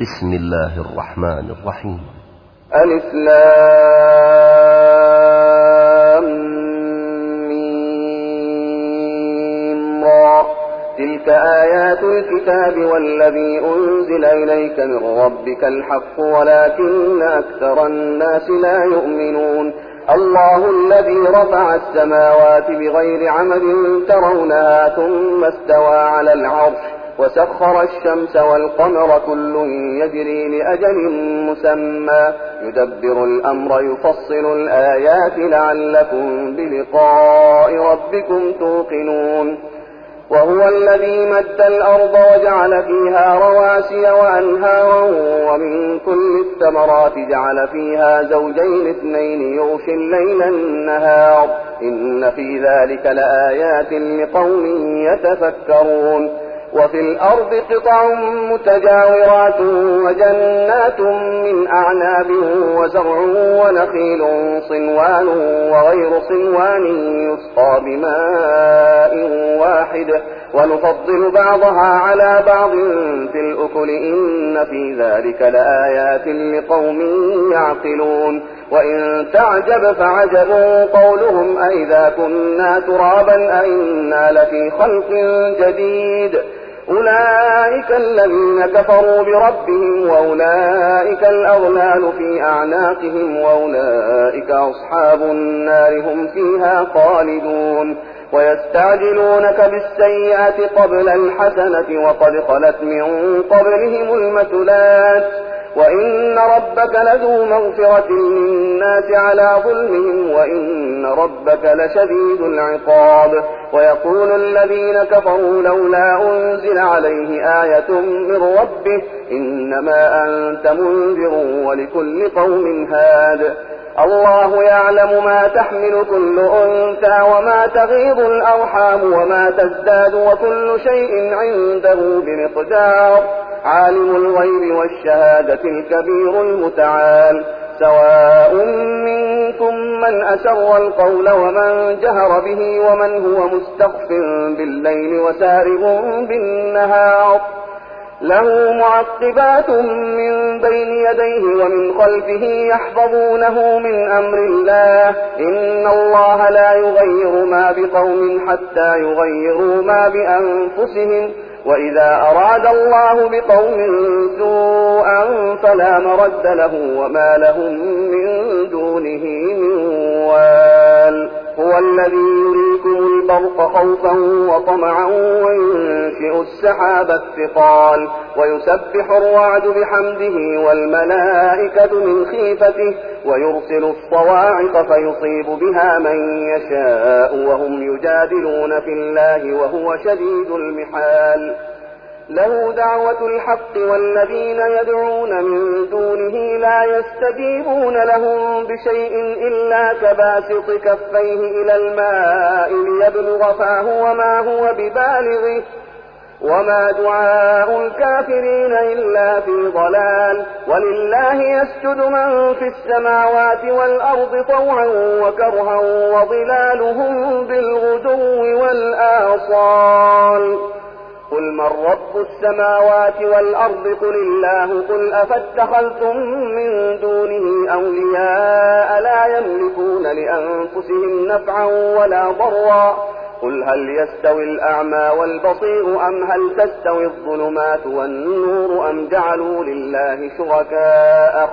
بسم الله الرحمن الرحيم. ألف لام ميم را. تلك آيات الكتاب والذي أنزل إليك من ربك الحق ولكن أكثر الناس لا يؤمنون. الله الذي رفع السماوات بغير عمد ترونها ثم استوى على العرش وسخر الشمس والقمر كل يجري لأجل مسمى يدبر الأمر يفصل الآيات لعلكم بلقاء ربكم توقنون. وهو الذي مد الأرض وجعل فيها رواسي وأنهارا ومن كل الثمرات جعل فيها زوجين اثنين يغشي الليل النهار إن في ذلك لآيات لقوم يتفكرون. وفي الأرض قطع متجاورات وجنات من أعناب وزرع ونخيل صنوان وغير صنوان يسقى بماء واحد ونفضل بعضها على بعض في الأكل إن في ذلك لآيات لقوم يعقلون. وإن تعجب فعجب قولهم أئذا كنا ترابا أئنا لفي خلق جديد أولئك الذين كفروا بربهم وأولئك الأغلال في أعناقهم وأولئك أصحاب النار هم فيها خالدون. ويستعجلونك بالسيئة قبل الحسنة وقد خلت من قبلهم المثلات وإن ربك لذو مغفرة للناس على ظلمهم وإن ربك لشديد العقاب. ويقول الذين كفروا لولا أنزل عليه آية من ربه إنما أنت منذر ولكل قوم هاد. الله يعلم ما تحمل كل أنثى وما تغيض الأرحام وما تزداد وكل شيء عنده بمقدار. عالم الغيب والشهادة الكبير المتعال. سواء منكم من أسر القول ومن جهر به ومن هو مستخف بالليل وسارب بالنهار له معقبات من بين يديه ومن خلفه يحفظونه من أمر الله إن الله لا يغير ما بقوم حتى يغيروا ما بأنفسهم وإذا أراد الله بقوم سوءا فلا مرد له وما لهم من دونه من وال. هو الذي يريكم البرق خوفا وطمعا وينشئ السحاب الثقال ويسبح الرعد بحمده والملائكة من خيفته ويرسل الصواعق فيصيب بها من يشاء وهم يجادلون في الله وهو شديد المحال. له دعوة الحق والذين يدعون من دونه لا يستجيبون لهم بشيء إلا كباسط كفيه إلى الماء ليبلغ فاه وما هو ببالغه وما دعاء الكافرين إلا في ضلال. ولله يسجد من في السماوات والأرض طوعا وكرها وظلالهم بالغدو والآصال. قل من رب السماوات والأرض قل الله قل أفاتخذتم من دونه أولياء لا يملكون لأنفسهم نفعا ولا ضرا قل هل يستوي الأعمى والبصير أم هل تستوي الظلمات والنور أم جعلوا لله شركاء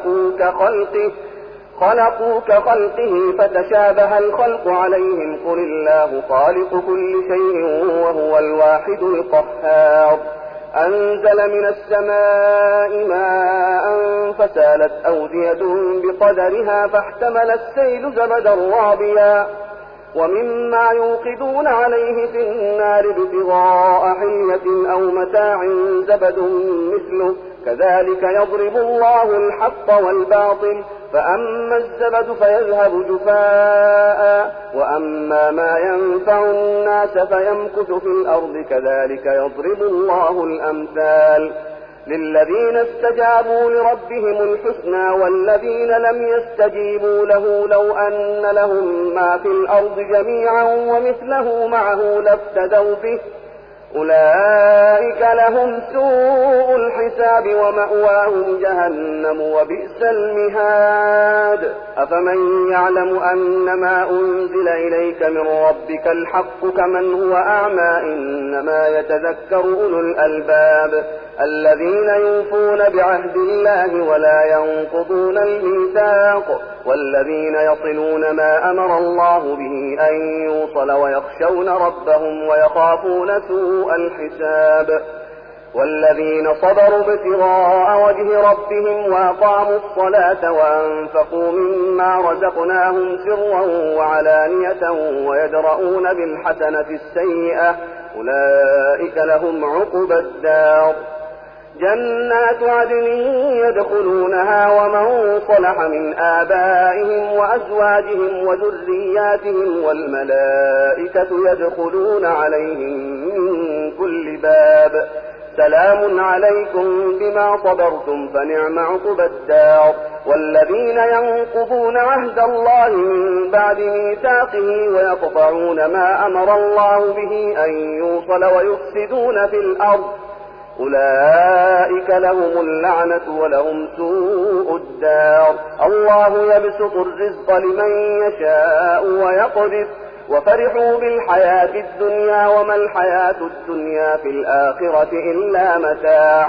خلقوا كخلقه فتشابه الخلق عليهم قل الله خالق كل شيء وهو الواحد القهار. أنزل من السماء ماء فسالت أودية بقدرها فاحتمل السيل زبدا رابيا ومما يوقدون عليه في النار ابتغاء حلية أو متاع زبد مثله كذلك يضرب الله الحق والباطل فأما الزبد فيذهب جفاء وأما ما ينفع الناس فيمكث في الأرض كذلك يضرب الله الأمثال. للذين استجابوا لربهم الحسنى والذين لم يستجيبوا له لو أن لهم ما في الأرض جميعا ومثله معه لافتدوا به أولئك لهم سوء الحساب ومأواهم جهنم وبئس المهاد. أفمن يعلم أنما أنزل إليك من ربك الحق كمن هو أعمى إنما يتذكر أولو الألباب الذين يوفون بعهد الله ولا ينقضون الميثاق والذين يصلون ما أمر الله به أن يوصل ويخشون ربهم ويخافون سوء الحساب والذين صبروا ابتغاء وجه ربهم وأقاموا الصلاة وأنفقوا مما رزقناهم سرا وعلانية ويدرؤون بالحسنة السيئة أولئك لهم عقبى الدار جنات عدن يدخلونها ومن صلح من آبائهم وأزواجهم وذرياتهم والملائكة يدخلون عليهم من كل باب سلام عليكم بما صبرتم فنعم عقبى الدار والذين ينقضون عهد الله من بعد ميثاقه ويقطعون ما أمر الله به أن يوصل ويفسدون في الأرض أولئك لهم اللعنة ولهم سوء الدار الله يبسط الرزق لمن يشاء ويقدر وفرحوا بالحياة الدنيا وما الحياة الدنيا في الآخرة إلا متاع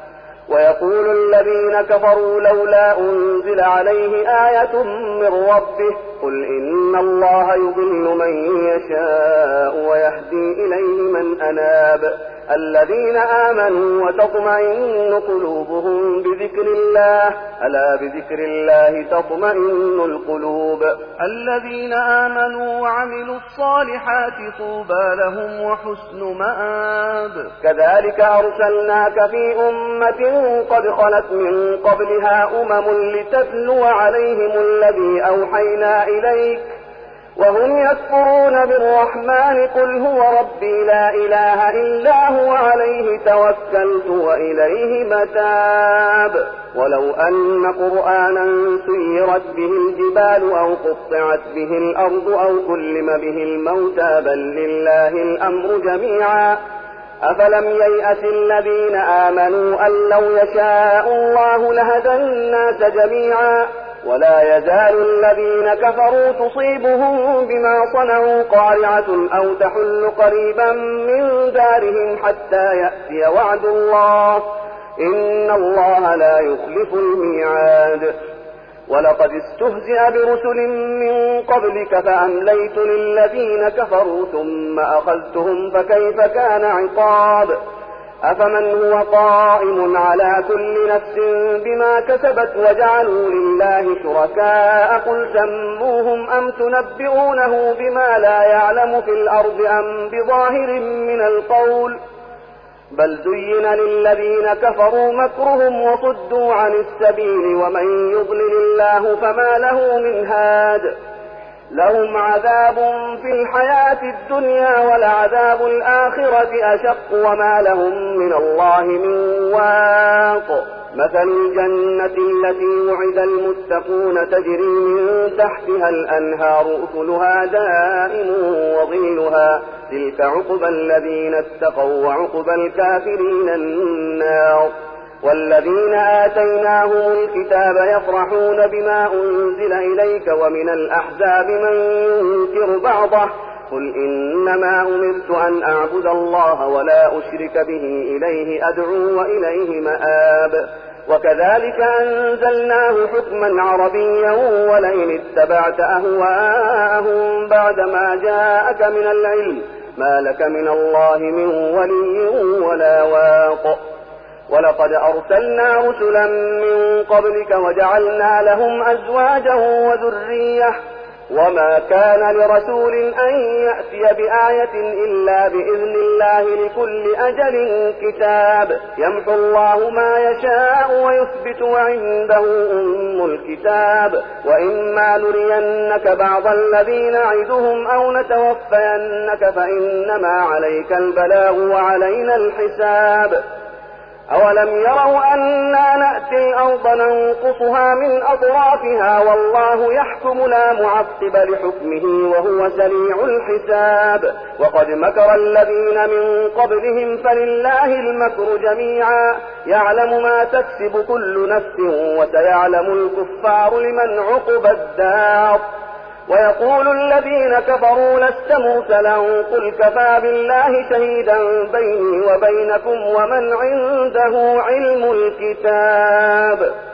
ويقول الذين كفروا لولا أنزل عليه آية من ربه قل إن الله يضل من يشاء ويهدي إليه من أناب الذين آمنوا وتطمئن قلوبهم بذكر الله ألا بذكر الله تطمئن القلوب الذين آمنوا وعملوا الصالحات طوبى لهم وحسن مآب كذلك أرسلناك في أمة قد خلت من قبلها لتتلو عليهم الذي أوحينا إليك وهم يكفرون بالرحمن قل هو ربي لا إله إلا هو عليه توكلت وإليه متاب ولو أن قرآنا سيرت به الجبال أو قطعت به الأرض أو كلم به الموتى بل لله الأمر جميعا أفلم ييأس الذين آمنوا أن لو يشاء الله لهدى الناس جميعا ولا يزال الذين كفروا تصيبهم بما صنعوا قارعة أو تحل قريبا من دارهم حتى يأتي وعد الله إن الله لا يخلف الميعاد ولقد استهزئ برسل من قبلك فأمليت للذين كفروا ثم أخذتهم فكيف كان عقاب أفمن هو قائم على كل نفس بما كسبت وجعلوا لله شركاء قل سموهم أم تنبئونه بما لا يعلم في الأرض أم بظاهر من القول بل زين للذين كفروا مكرهم وصدوا عن السبيل ومن يضلل الله فما له من هاد لهم عذاب في الحياة الدنيا ولعذاب الآخرة أشق وما لهم من الله من واق مثل الجنة التي وعد المتقون تجري من تحتها الأنهار أكلها دائم وظلها تلك عقبى الذين اتقوا وعقبى الكافرين النار والذين آتيناهم الكتاب يفرحون بما أنزل إليك ومن الأحزاب من ينكر بعضه قل إنما أمرت أن أعبد الله ولا أشرك به إليه أدعو وإليه مآب وكذلك أنزلناه حكما عربيا ولئن اتبعت أهواءهم بعدما جاءك من العلم ما لك من الله من ولي ولا واق ولقد أرسلنا رسلا من قبلك وجعلنا لهم أزواجا وذرية وما كان لرسول أن يأتي بآية إلا بإذن الله لكل أجل كتاب يمحو الله ما يشاء ويثبت وعنده أم الكتاب وإما نرينك بعض الذي نعدهم أو نتوفينك فإنما عليك البلاغ وعلينا الحساب أولم يروا أنا نأتي الأرض نقصها من أطرافها والله يحكم لا معقب لحكمه وهو سريع الحساب. وقد مكر الذين من قبلهم فلله المكر جميعا يعلم ما تكسب كل نفس وسيعلم الكفار لمن عقب الدار. ويقول الذين كفروا لست مرسلا قل كفى بالله شهيدا بيني وبينكم ومن عنده علم الكتاب.